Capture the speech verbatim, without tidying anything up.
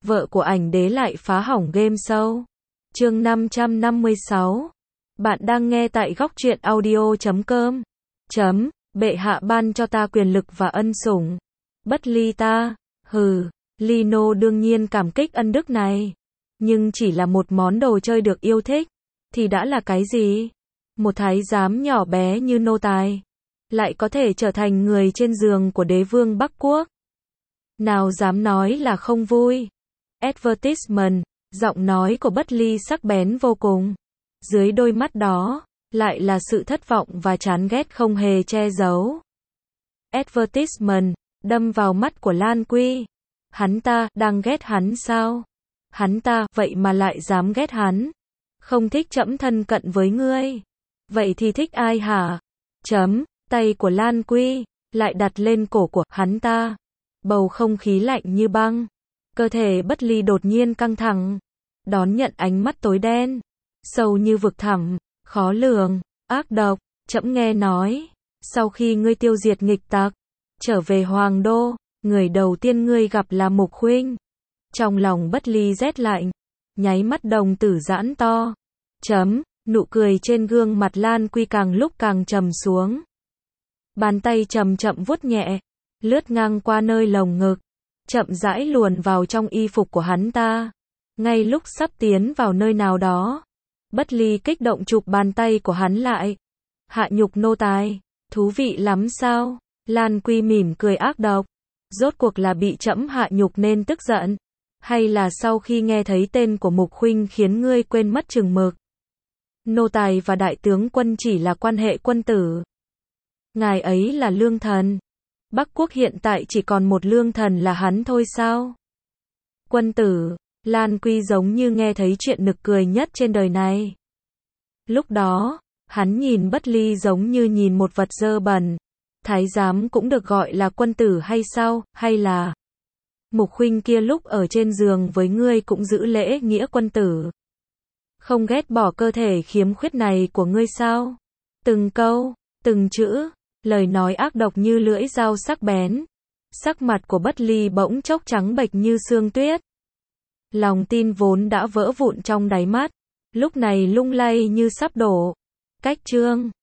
vợ của ảnh đế lại phá hỏng game show. Chương năm trăm năm mươi sáu. Bạn đang nghe tại góc truyện audio chấm com. Chấm, bệ hạ ban cho ta quyền lực và ân sủng. Bất ly ta, hừ, Lino đương nhiên cảm kích ân đức này. Nhưng chỉ là một món đồ chơi được yêu thích, thì đã là cái gì? Một thái giám nhỏ bé như nô tài, lại có thể trở thành người trên giường của đế vương Bắc Quốc. Nào dám nói là không vui. Advertisement, giọng nói của Bất Ly sắc bén vô cùng. Dưới đôi mắt đó, lại là sự thất vọng và chán ghét không hề che giấu. Advertisement, đâm vào mắt của Lan Quy. Hắn ta, đang ghét hắn sao? Hắn ta, vậy mà lại dám ghét hắn. Không thích trẫm thân cận với ngươi. Vậy thì thích ai hả? Chấm, tay của Lan Quy, lại đặt lên cổ của hắn ta. Bầu không khí lạnh như băng. Cơ thể Bất Ly đột nhiên căng thẳng. Đón nhận ánh mắt tối đen, sâu như vực thẳm, khó lường, ác độc. Trẫm nghe nói, sau khi ngươi tiêu diệt nghịch tặc, trở về Hoàng Đô, người đầu tiên ngươi gặp là Mục Khuynh. Trong lòng Bất Ly rét lạnh, nháy mắt đồng tử giãn to. Chấm, nụ cười trên gương mặt Lan Quy càng lúc càng trầm xuống. Bàn tay chậm chậm vuốt nhẹ, lướt ngang qua nơi lồng ngực, chậm rãi luồn vào trong y phục của hắn ta. Ngay lúc sắp tiến vào nơi nào đó, Bất Ly kích động chụp bàn tay của hắn lại. Hạ nhục nô tài, thú vị lắm sao? Lan Quy mỉm cười ác độc. Rốt cuộc là bị trẫm hạ nhục nên tức giận, hay là sau khi nghe thấy tên của Mục Khuynh khiến ngươi quên mất chừng mực? Nô tài và đại tướng quân chỉ là quan hệ quân tử. Ngài ấy là lương thần. Bắc Quốc hiện tại chỉ còn một lương thần là hắn thôi sao? Quân tử, Lan Quy giống như nghe thấy chuyện nực cười nhất trên đời này. Lúc đó, hắn nhìn Bất Ly giống như nhìn một vật dơ bẩn. Thái giám cũng được gọi là quân tử hay sao? Hay là Mục Khuynh kia lúc ở trên giường với ngươi cũng giữ lễ nghĩa quân tử? Không ghét bỏ cơ thể khiếm khuyết này của ngươi sao? Từng câu, từng chữ, lời nói ác độc như lưỡi dao sắc bén. Sắc mặt của Bất Ly bỗng chốc trắng bệch như sương tuyết. Lòng tin vốn đã vỡ vụn trong đáy mắt, lúc này lung lay như sắp đổ. Cách chương